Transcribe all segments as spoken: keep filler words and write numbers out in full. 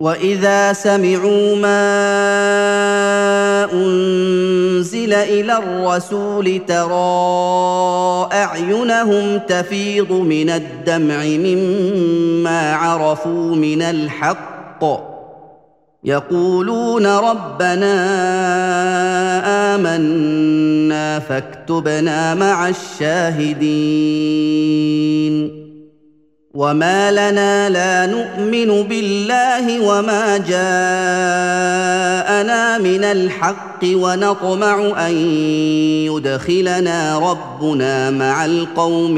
وَإِذَا سَمِعُوا مَا أُنزِلَ إِلَى الرَّسُولِ تَرَىٰ أَعْيُنَهُمْ تَفِيضُ مِنَ الدَّمْعِ مِمَّا عَرَفُوا مِنَ الْحَقِّ يَقُولُونَ رَبَّنَا آمَنَّا فَاكْتُبْنَا مَعَ الشَّاهِدِينَ وَمَا لَنَا لَا نُؤْمِنُ بِاللَّهِ وَمَا جَاءَنَا مِنَ الْحَقِّ وَنَطْمَعُ أَن يُدْخِلَنَا رَبُّنَا مَعَ الْقَوْمِ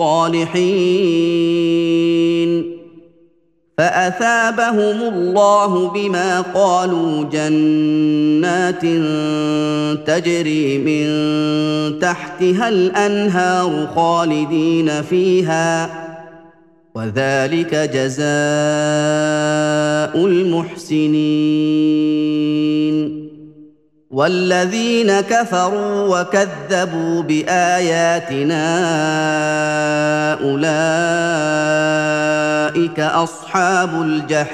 الصَّالِحِينَ فَأَثَابَهُمُ اللَّهُ بِمَا قَالُوا جَنَّاتٍ تَجْرِي مِن تَحْتِهَا الْأَنْهَارُ خَالِدِينَ فِيهَا وَذَلِكَ جَزَاءُ الْمُحْسِنِينَ وَالَّذِينَ كَفَرُوا وَكَذَّبُوا بِآيَاتِنَا أُولَٰئِكَ أَصْحَابُ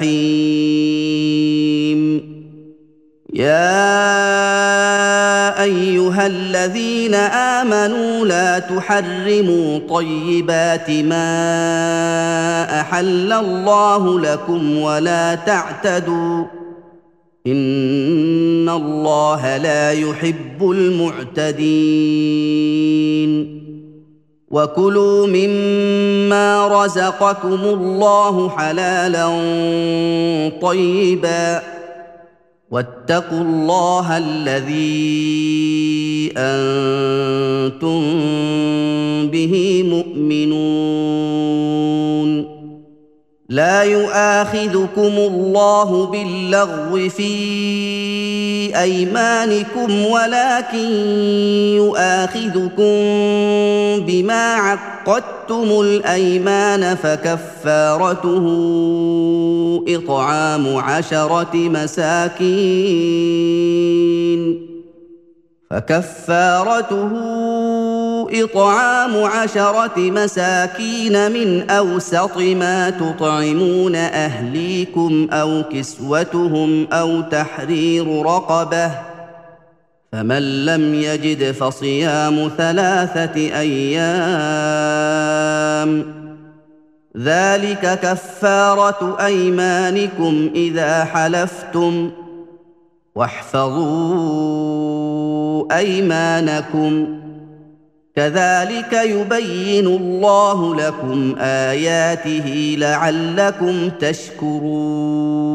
الْجَحِيمِ يَا أَيُّهَا الَّذِينَ آمَنُوا لَا تُحَرِّمُوا طَيِّبَاتِ مَا أَحَلَّ اللَّهُ لَكُمْ وَلَا تَعْتَدُوا إِنَّ اللَّهَ لَا يُحِبُّ الْمُعْتَدِينَ وَكُلُوا مِمَّا رَزَقَكُمُ اللَّهُ حَلَالًا طَيِّبًا وَاتَّقُوا اللَّهَ الَّذِي أَنتُم بِهِ مُؤْمِنُونَ لَا يُؤَاخِذُكُمُ اللَّهُ بِاللَّغْوِ فِي أَيْمَانِكُمْ وَلَٰكِن يُؤَاخِذُكُم بِمَا عَقَّدتُّمُ الْأَيْمَانَ فَكَفَّارَتُهُ إِطْعَامُ عَشَرَةِ مساكين فكفارته إطعام عشرة مساكين من أوسط ما تطعمون أهليكم أو كسوتهم أو تحرير رقبة فمن لم يجد فصيام ثلاثة أيام ذلك كفارة أيمانكم إذا حلفتم واحفظوا أيمانكم كذلك يبين الله لكم آياته لعلكم تشكرون